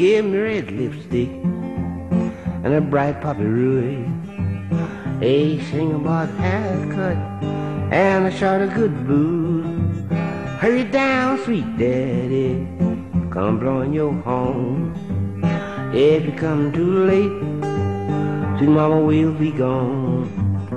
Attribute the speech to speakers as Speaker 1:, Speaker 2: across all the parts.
Speaker 1: give me red lipstick and a bright poppy rouge. A single-bought haircut and a shot of good booze. Hurry down, sweet daddy, come blowing your horn. If you come too late, sweet mama will be gone.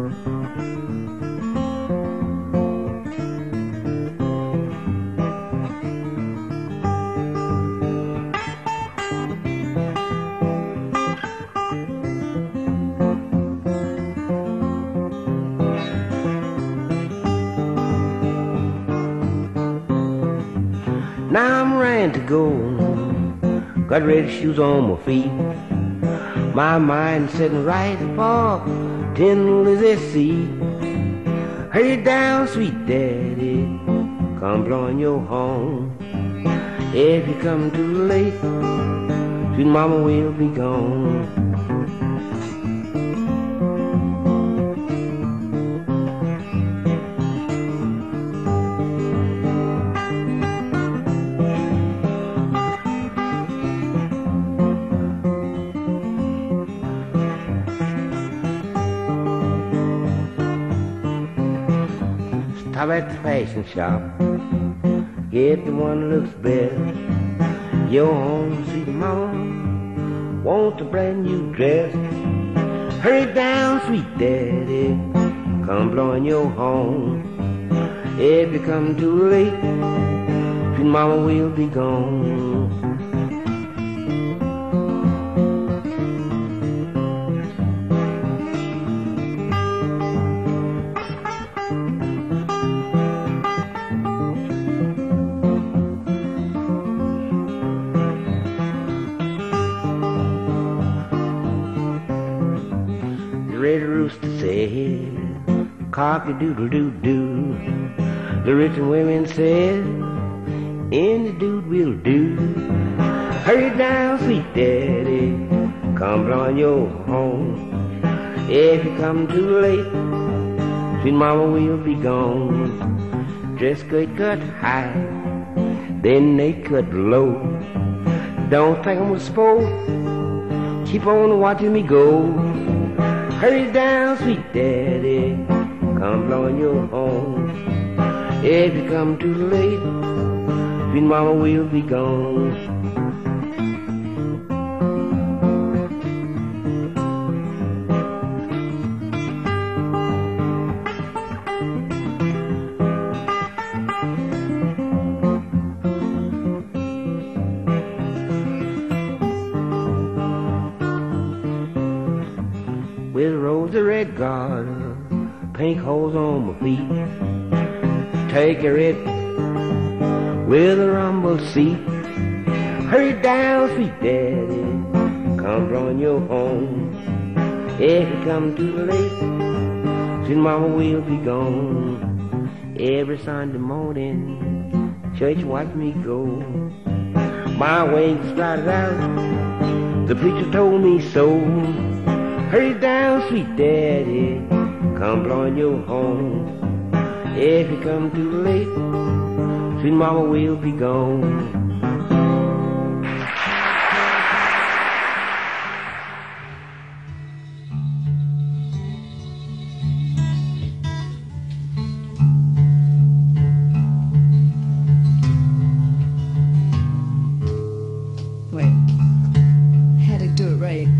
Speaker 1: Now I'm ready to go, got red shoes on my feet. My mind sitting right for gentle as a sea. Hurry down, sweet daddy, come blowing your horn. If you come too late, sweet mama will be gone. Stop at the fashion shop, get the one that looks best. Your home, sweet mama, want a brand new dress. Hurry down, sweet daddy, come blowing your horn. If you come too late, sweet mama will be gone. The red rooster said, cock-a-doodle-doo-doo. The rich women said, any dude will do. Hurry down, sweet daddy, come blowing your horn. If you come too late, sweet mama will be gone. Dress skirt cut high, then they cut low. Don't think I'm a sport, keep on watching me go. Hurry down, sweet daddy, come blowing your horn. If you come too late, sweet mama will be gone. With a rose of red garter, pink holes on my feet. Take a red with a rumble seat. Hurry down, sweet daddy, come blowing your horn. If you come too late, sweet mama will be gone. Every Sunday morning, church watch me go. My wings started out, the preacher told me so. Hurry down, sweet daddy, come blowing your horn. If you come too late, sweet mama will be gone.
Speaker 2: Wait, had to do it right.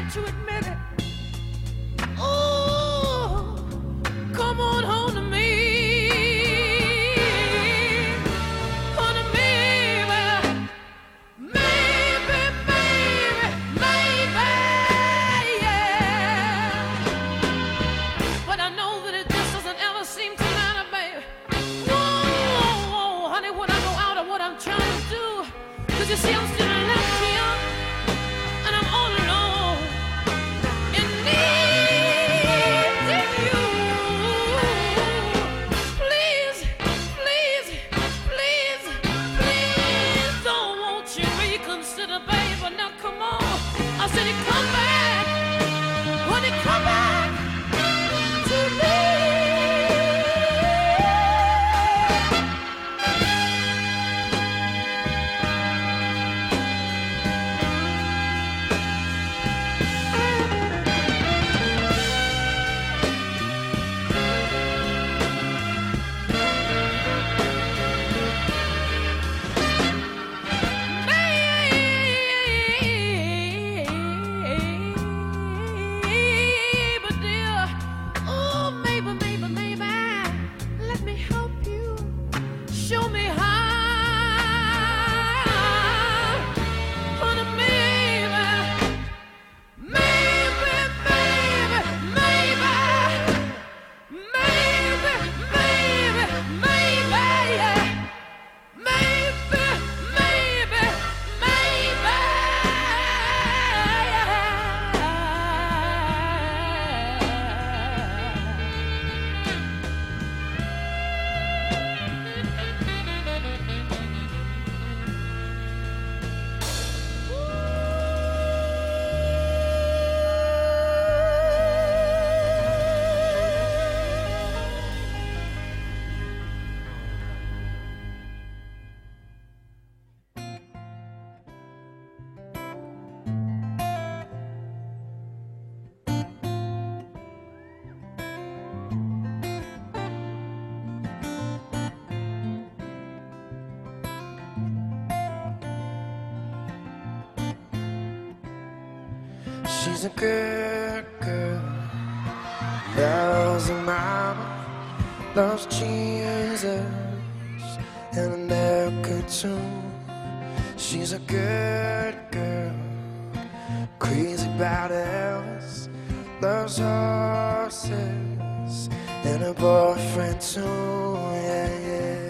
Speaker 3: to admit it. Oh, come on home to me. Home to me, baby. Maybe, yeah. But I know that it just doesn't ever seem to matter, baby. Whoa, honey, when I go out of what I'm trying to do, 'cause you see I'm still left here, and I'm all alone, and needing you. Please, please, please, please, don't won't you reconsider, baby? Now come on, I said it, come back, when it come back to me. Maybe, dear, oh, maybe, let me help you. Show me how. Honey, maybe, maybe, yeah.
Speaker 4: She's a good girl, loves her mama, loves Jesus and America too. She's a good girl, crazy about Elvis, loves horses and her boyfriend too, yeah, yeah.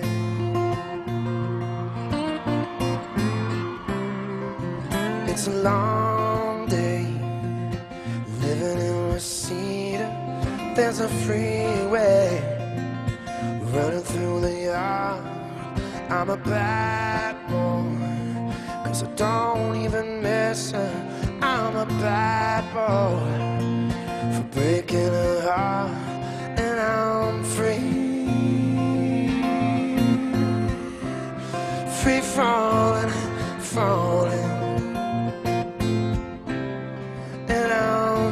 Speaker 4: It's a long day living in Reseda. There's a freeway running through the yard. I'm a bad boy, 'cause I don't even miss her. I'm a bad boy for breaking her heart, and I'm free, free falling, falling. And I'm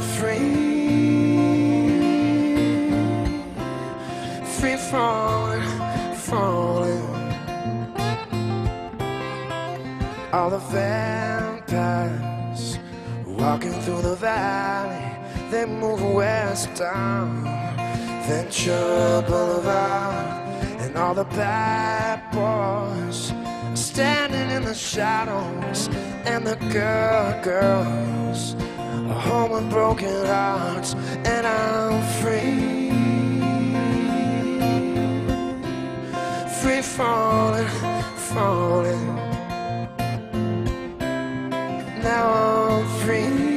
Speaker 4: free, free falling, falling. All the vampires walking through the valley, they move westbound, Ventura Boulevard. And all the bad boys are standing in the shadows, and the girls are home with broken hearts. And I'm free, free falling, falling. Now I'm free,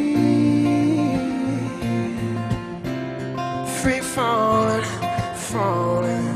Speaker 4: free falling, falling.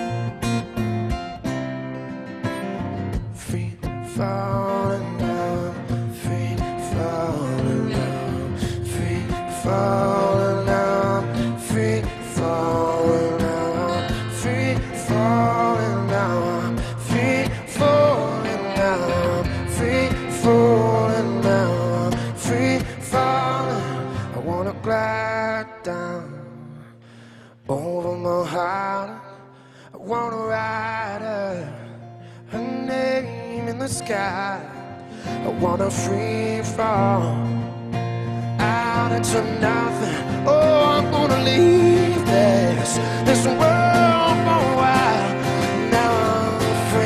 Speaker 4: Free falling now, free falling now, free falling now, free falling now, free falling now, free falling now, free falling now, free falling. I wanna glide down over my heart. I wanna ride her name in the sky. I wanna free fall. I amounted to nothing. Oh, I'm gonna leave this world for a while. Now I'm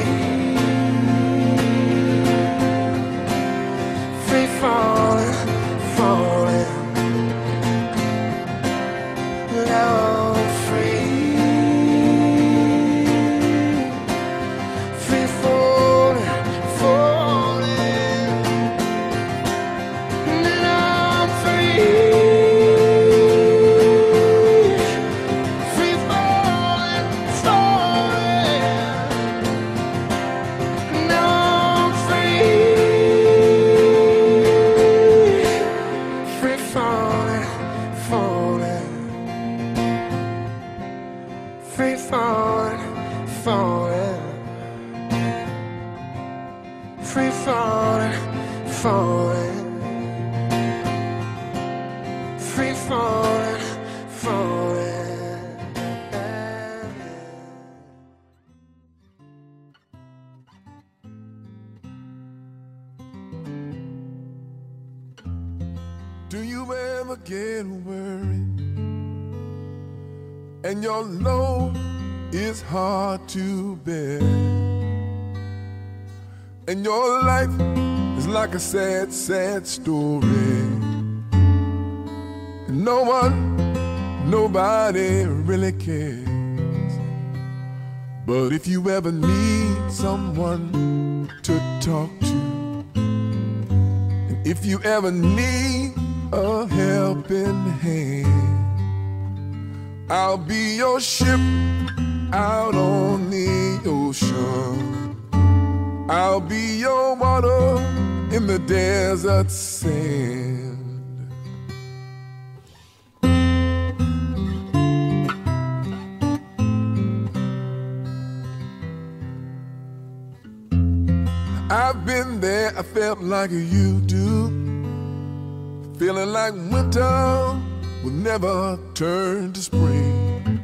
Speaker 4: free falling, falling. Now I'm free falling, falling. Now I'm free falling, falling. Now I'm free falling, falling. Free falling, falling. Free falling, falling. Free falling, falling.
Speaker 5: Do you ever get worried and your load is hard to bear, and your life is like a sad, sad story, and nobody really cares? But if you ever need someone to talk to, and if you ever need a helping hand, I'll be your ship out on the ocean. I'll be your water in the desert sand. I've been there, I felt like you do, feeling like winter will never turn to spring.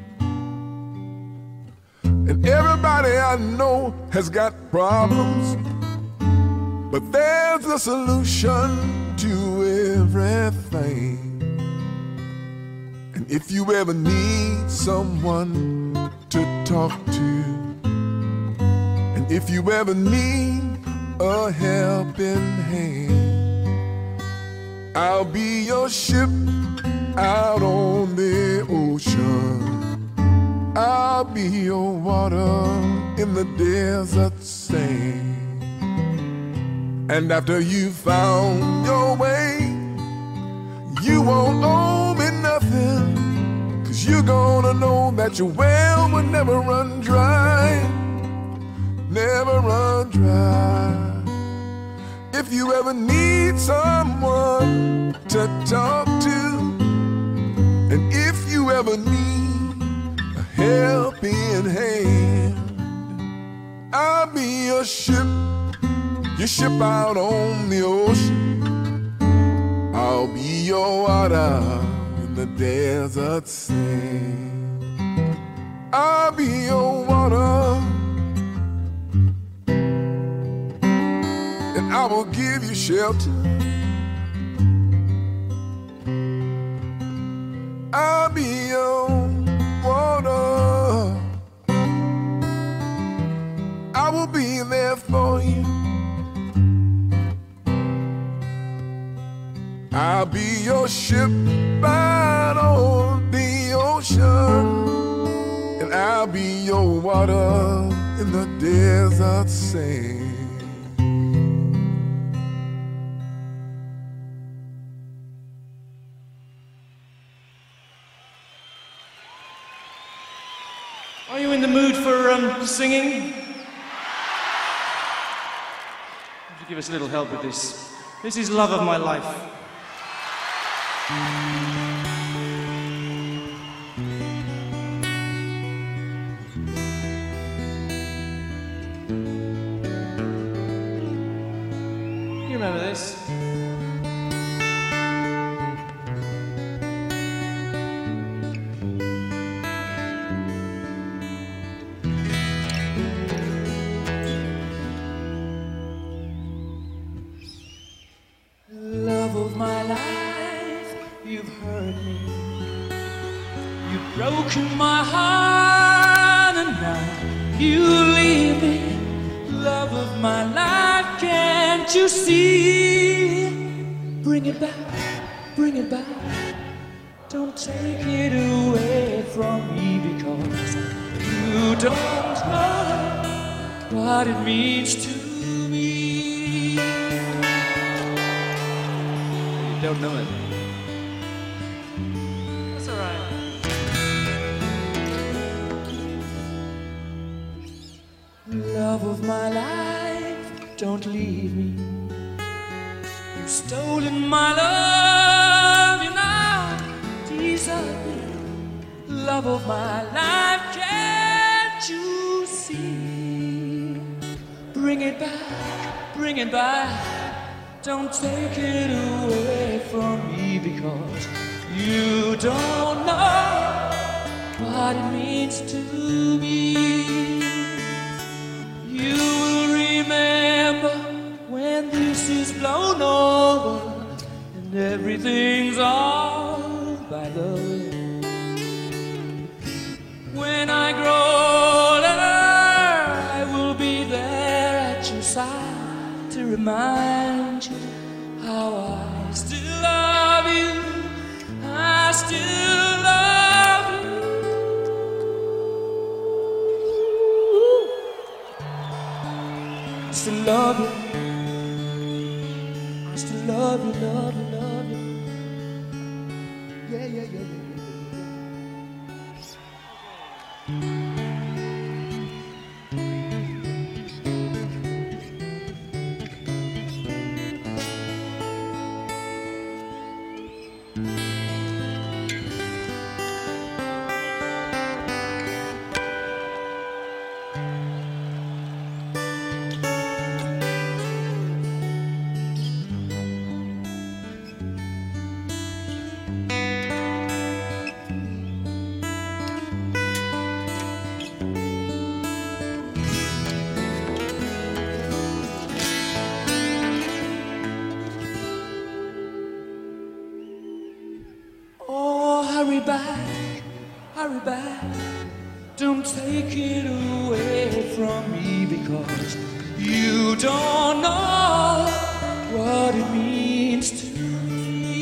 Speaker 5: And everybody I know has got problems, but there's a solution to everything. And if you ever need someone to talk to, and if you ever need a helping hand, I'll be your ship out on the ocean. I'll be your water in the desert sand. And after you found your way, you won't owe me nothing, 'cause you're gonna know that your well will never run dry, never run dry. If you ever need someone to talk to, and if you ever need a helping hand, I'll be your ship out on the ocean. I'll be your water in the desert sand. I'll be your water, and I will give you shelter. I'll be your water. I will be there for you. I'll be your ship out on the ocean, and I'll be your water in the desert sand.
Speaker 6: Are you in the mood for singing? Would you give us a little help with this? This is Love of My Life. You remember this?
Speaker 7: Love of my life, broken my heart, and now you leave me. Love of my life, can't you see? Bring it back, bring it back. Don't take it away from me, because you don't know what it means to me. You don't know it. That's all right. Love of my life, don't leave me. You've stolen my love, you now deserve me. Love of my life, can't you see? Bring it back, bring it back. Don't take it away from me, because you don't know what it means to me. You will remember when this is blown over and everything's all by the way. When I grow older, I will be there at your side to remind you how I still love you. I still love you. I still love you. I still love you, love you, love you. Yeah, yeah, yeah, yeah. Hurry back, hurry back. Don't take it away from me, because you don't know what it means to me.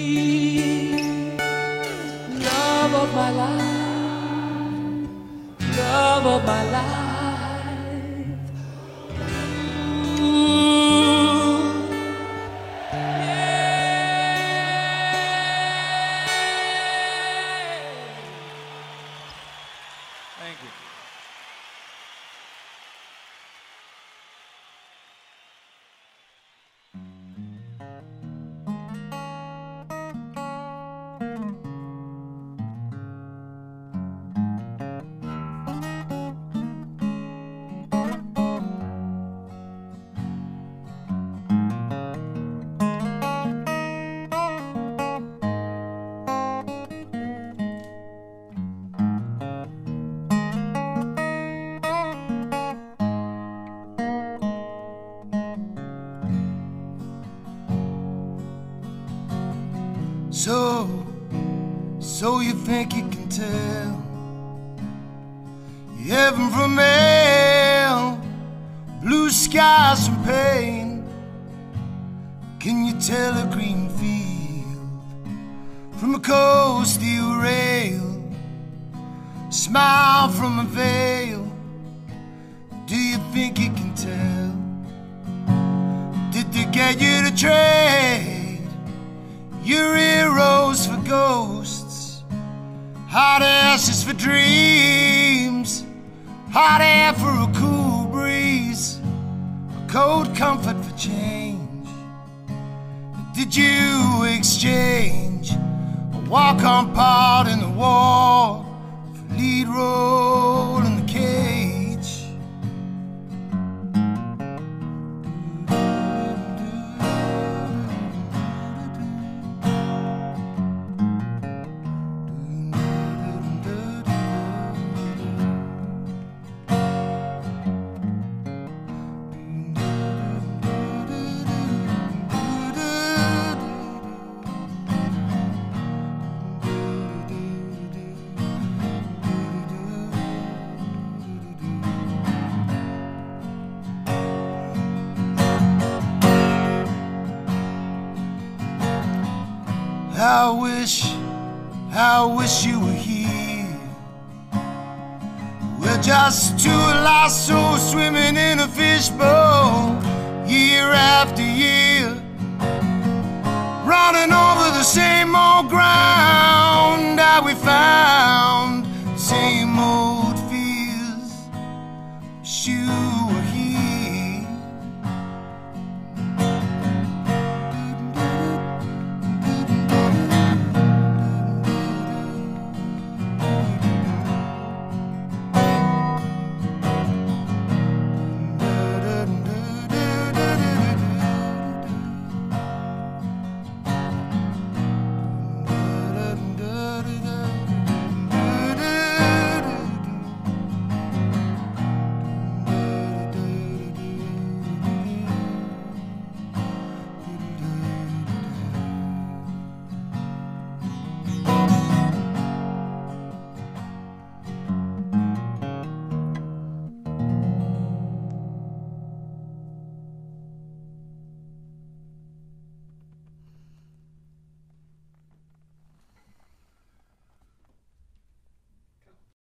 Speaker 7: Love of my life, love of my life. Thank you.
Speaker 4: So you think you can tell heaven from hell, blue skies from pain? Can you tell a green field from a cold steel rail, smile from a veil? Do you think you can tell? Did they get you to trade your heroes for ghosts, hot ashes for dreams, hot air for a cool breeze, a cold comfort for change? Did you exchange a walk-on part in the war for lead role in the cage? I wish you were here. We're just two lost souls swimming in a fishbowl, year after year, running over the same old ground that we found, same old fears. Shoot.